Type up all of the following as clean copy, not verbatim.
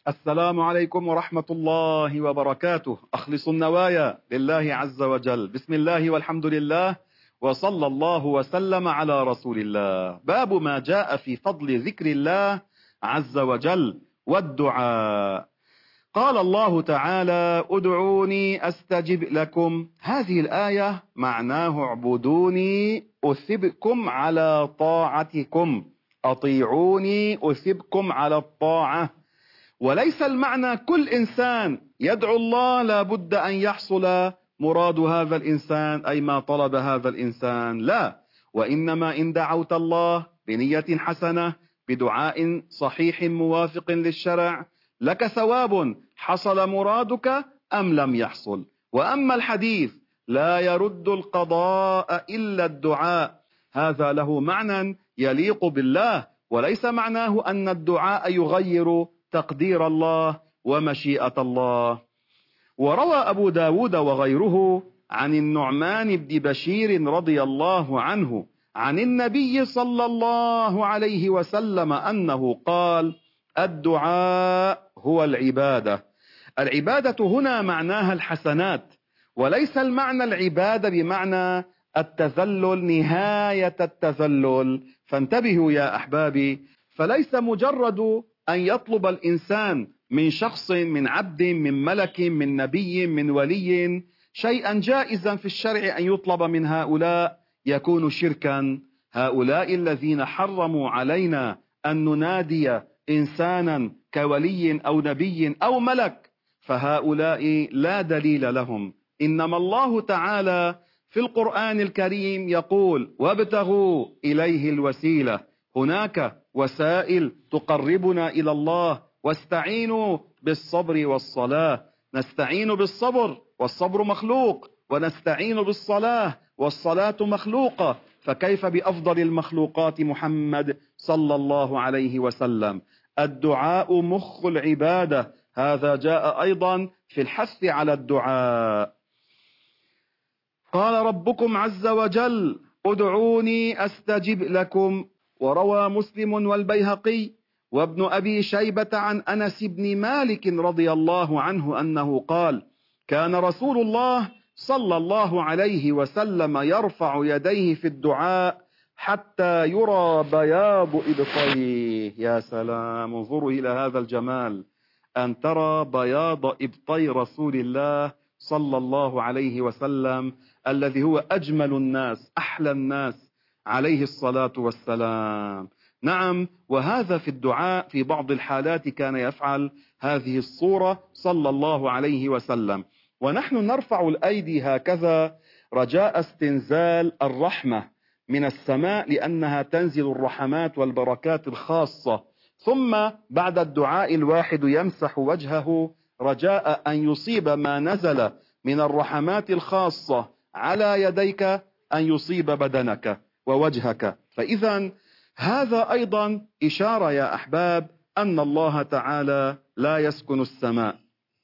السلام عليكم ورحمة الله وبركاته. أخلص النوايا لله عز وجل. بسم الله والحمد لله وصلى الله وسلم على رسول الله. باب ما جاء في فضل ذكر الله عز وجل والدعاء. قال الله تعالى: ادعوني أستجب لكم. هذه الآية معناه اعبدوني أثبكم على طاعتكم، أطيعوني أثبكم على الطاعة. وليس المعنى كل إنسان يدعو الله لابد أن يحصل مراد هذا الإنسان أي ما طلب هذا الإنسان، لا، وإنما إن دعوت الله بنية حسنة بدعاء صحيح موافق للشرع لك ثواب، حصل مرادك أم لم يحصل. وأما الحديث لا يرد القضاء إلا الدعاء، هذا له معنى يليق بالله، وليس معناه أن الدعاء يغير تقدير الله ومشيئة الله. وروى أبو داود وغيره عن النعمان بن بشير رضي الله عنه عن النبي صلى الله عليه وسلم أنه قال: الدعاء هو العبادة. العبادة هنا معناها الحسنات، وليس المعنى العبادة بمعنى التذلل نهاية التذلل. فانتبهوا يا أحبابي، فليس مجرد أن يطلب الإنسان من شخص، من عبد، من ملك، من نبي، من ولي شيئا جائزا في الشرع أن يطلب من هؤلاء يكون شركا. هؤلاء الذين حرموا علينا أن ننادي إنسانا كولي أو نبي أو ملك، فهؤلاء لا دليل لهم. إنما الله تعالى في القرآن الكريم يقول: وابتغوا إليه الوسيلة. هناك وسائل تقربنا إلى الله، واستعينوا بالصبر والصلاة. نستعين بالصبر والصبر مخلوق، ونستعين بالصلاة والصلاة مخلوقة، فكيف بأفضل المخلوقات محمد صلى الله عليه وسلم؟ الدعاء مخ العبادة، هذا جاء أيضا في الحث على الدعاء. قال ربكم عز وجل: ادعوني أستجب لكم. وروى مسلم والبيهقي وابن أبي شيبة عن أنس بن مالك رضي الله عنه أنه قال: كان رسول الله صلى الله عليه وسلم يرفع يديه في الدعاء حتى يرى بياض إبطيه. يا سلام، انظروا إلى هذا الجمال، أن ترى بياض إبطي رسول الله صلى الله عليه وسلم الذي هو أجمل الناس أحلى الناس عليه الصلاة والسلام. نعم، وهذا في الدعاء في بعض الحالات كان يفعل هذه الصورة صلى الله عليه وسلم. ونحن نرفع الأيدي هكذا رجاء استنزال الرحمة من السماء، لأنها تنزل الرحمات والبركات الخاصة. ثم بعد الدعاء الواحد يمسح وجهه رجاء أن يصيب ما نزل من الرحمات الخاصة على يديك أن يصيب بدنك ووجهك. فإذا هذا أيضا إشارة يا أحباب أن الله تعالى لا يسكن السماء،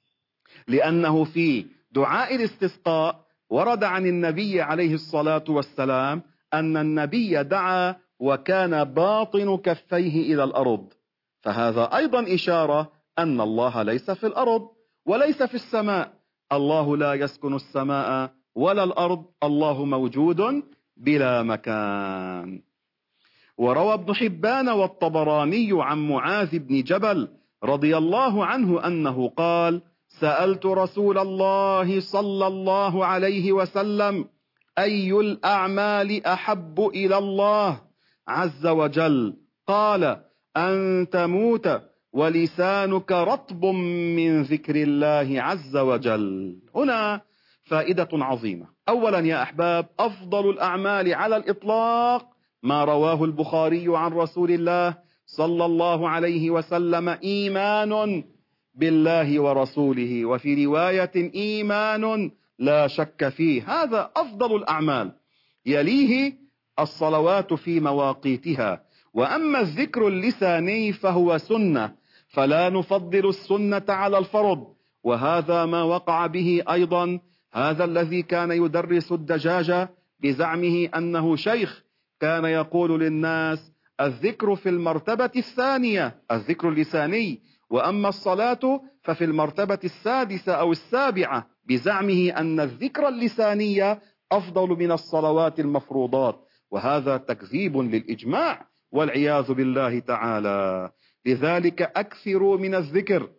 لأنه في دعاء الاستسقاء ورد عن النبي عليه الصلاة والسلام أن النبي دعا وكان باطن كفيه إلى الأرض، فهذا أيضا إشارة أن الله ليس في الأرض وليس في السماء. الله لا يسكن السماء ولا الأرض، الله موجود بلا مكان. وروى ابن حبان والطبراني عن معاذ بن جبل رضي الله عنه أنه قال: سألت رسول الله صلى الله عليه وسلم: أي الأعمال أحب إلى الله عز وجل؟ قال: أن تموت ولسانك رطب من ذكر الله عز وجل. هنا فائدة عظيمة. أولا يا أحباب، أفضل الأعمال على الإطلاق ما رواه البخاري عن رسول الله صلى الله عليه وسلم: إيمان بالله ورسوله، وفي رواية إيمان لا شك فيه. هذا أفضل الأعمال، يليه الصلوات في مواقيتها. وأما الذكر اللساني فهو سنة، فلا نفضل السنة على الفرض، وهذا ما وقع به أيضا هذا الذي كان يدرس الدجاجة بزعمه أنه شيخ، كان يقول للناس: الذكر في المرتبة الثانية، الذكر اللساني، وأما الصلاة ففي المرتبة السادسة أو السابعة بزعمه أن الذكر اللساني أفضل من الصلوات المفروضات، وهذا تكذيب للإجماع والعياذ بالله تعالى. لذلك أكثروا من الذكر،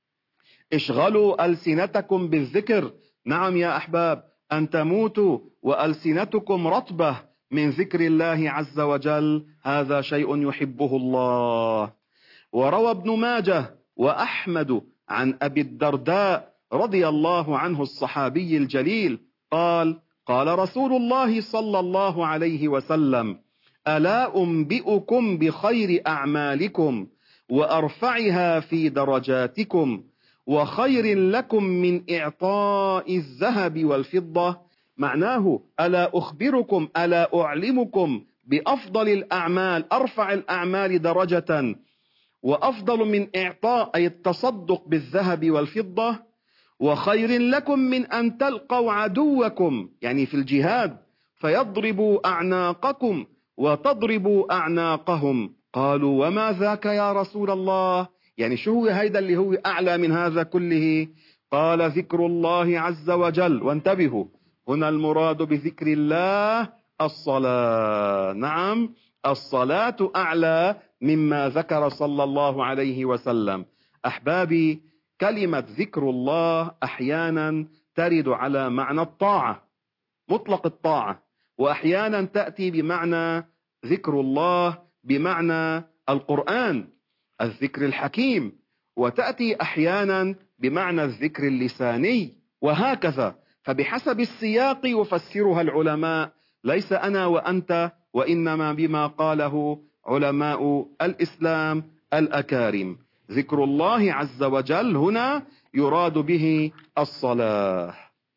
اشغلوا ألسنتكم بالذكر. نعم يا أحباب، أن تموتوا وألسنتكم رطبة من ذكر الله عز وجل، هذا شيء يحبه الله. وروى ابن ماجه وأحمد عن أبي الدرداء رضي الله عنه الصحابي الجليل قال: قال رسول الله صلى الله عليه وسلم: ألا أنبئكم بخير أعمالكم وأرفعها في درجاتكم وخير لكم من إعطاء الذهب والفضة؟ معناه ألا أخبركم، ألا أعلمكم بأفضل الأعمال، أرفع الأعمال درجة وأفضل من إعطاء أي التصدق بالذهب والفضة، وخير لكم من أن تلقوا عدوكم يعني في الجهاد فيضربوا أعناقكم وتضربوا أعناقهم. قالوا: وما ذاك يا رسول الله؟ يعني شو هو هيدا اللي هو أعلى من هذا كله؟ قال: ذكر الله عز وجل. وانتبهوا، هنا المراد بذكر الله الصلاة. نعم، الصلاة أعلى مما ذكر صلى الله عليه وسلم. أحبابي، كلمة ذكر الله أحيانا ترد على معنى الطاعة، مطلق الطاعة، وأحيانا تأتي بمعنى ذكر الله بمعنى القرآن، الذكر الحكيم، وتأتي أحيانا بمعنى الذكر اللساني، وهكذا. فبحسب السياق يفسرها العلماء، ليس أنا وأنت، وإنما بما قاله علماء الإسلام الأكارم. ذكر الله عز وجل هنا يراد به الصلاة.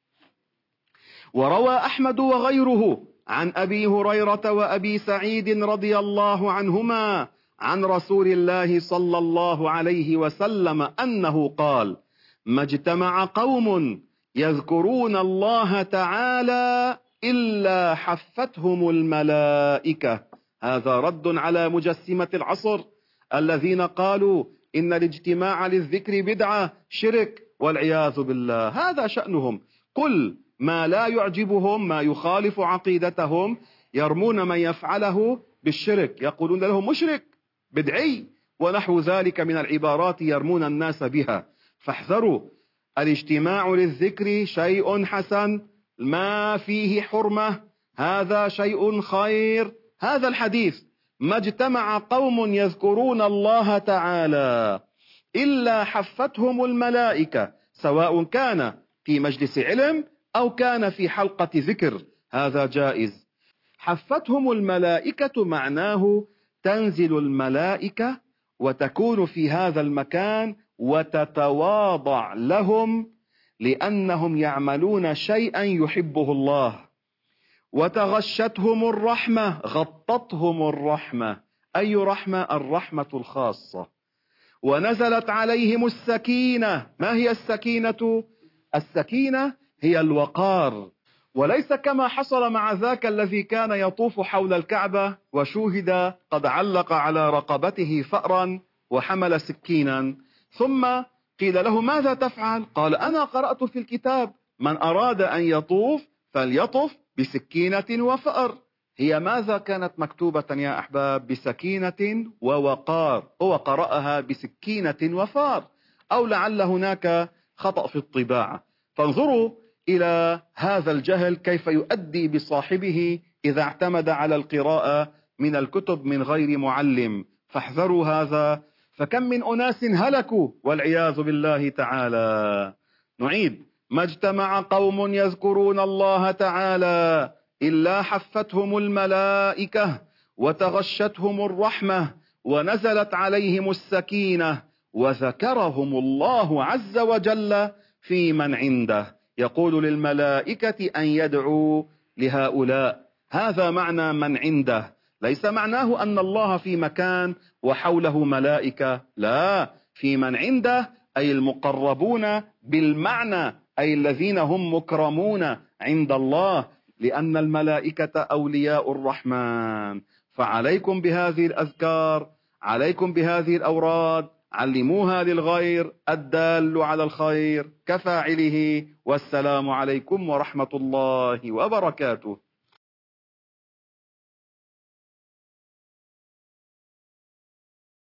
وروى أحمد وغيره عن أبي هريرة وأبي سعيد رضي الله عنهما عن رسول الله صلى الله عليه وسلم أنه قال: ما اجتمع قوم يذكرون الله تعالى إلا حفتهم الملائكة. هذا رد على مجسمة العصر الذين قالوا إن الاجتماع للذكر بدعة شرك والعياذ بالله. هذا شأنهم، كل ما لا يعجبهم، ما يخالف عقيدتهم، يرمون من يفعله بالشرك، يقولون له مشرك بدعي ونحو ذلك من العبارات يرمون الناس بها. فاحذروا، الاجتماع للذكر شيء حسن ما فيه حرمة، هذا شيء خير. هذا الحديث: ما اجتمع قوم يذكرون الله تعالى إلا حفتهم الملائكة، سواء كان في مجلس علم أو كان في حلقة ذكر، هذا جائز. حفتهم الملائكة معناه تنزل الملائكة وتكون في هذا المكان وتتواضع لهم لأنهم يعملون شيئا يحبه الله. وتغشتهم الرحمة، غطتهم الرحمة. أي رحمة؟ الرحمة الخاصة. ونزلت عليهم السكينة. ما هي السكينة؟ السكينة هي الوقار، وليس كما حصل مع ذاك الذي كان يطوف حول الكعبة وشوهد قد علق على رقبته فأرا وحمل سكينا، ثم قيل له: ماذا تفعل؟ قال: أنا قرأت في الكتاب من أراد أن يطوف فليطف بسكينة وفأر. هي ماذا كانت مكتوبة يا أحباب؟ بسكينة ووقار. هو قرأها بسكينة وفار، أو لعل هناك خطأ في الطباعة. فانظروا إلى هذا الجهل كيف يؤدي بصاحبه إذا اعتمد على القراءة من الكتب من غير معلم. فاحذروا هذا، فكم من أناس هلكوا والعياذ بالله تعالى. نعيد: ما اجتمع قوم يذكرون الله تعالى إلا حفتهم الملائكة وتغشتهم الرحمة ونزلت عليهم السكينة وذكرهم الله عز وجل في من عنده، يقول للملائكة أن يدعوا لهؤلاء. هذا معنى من عنده، ليس معناه أن الله في مكان وحوله ملائكة، لا، في من عنده أي المقربون بالمعنى، أي الذين هم مكرمون عند الله، لأن الملائكة أولياء الرحمن. فعليكم بهذه الأذكار، عليكم بهذه الأوراد، علموها للغير، الدال على الخير كفاعله. والسلام عليكم ورحمة الله وبركاته.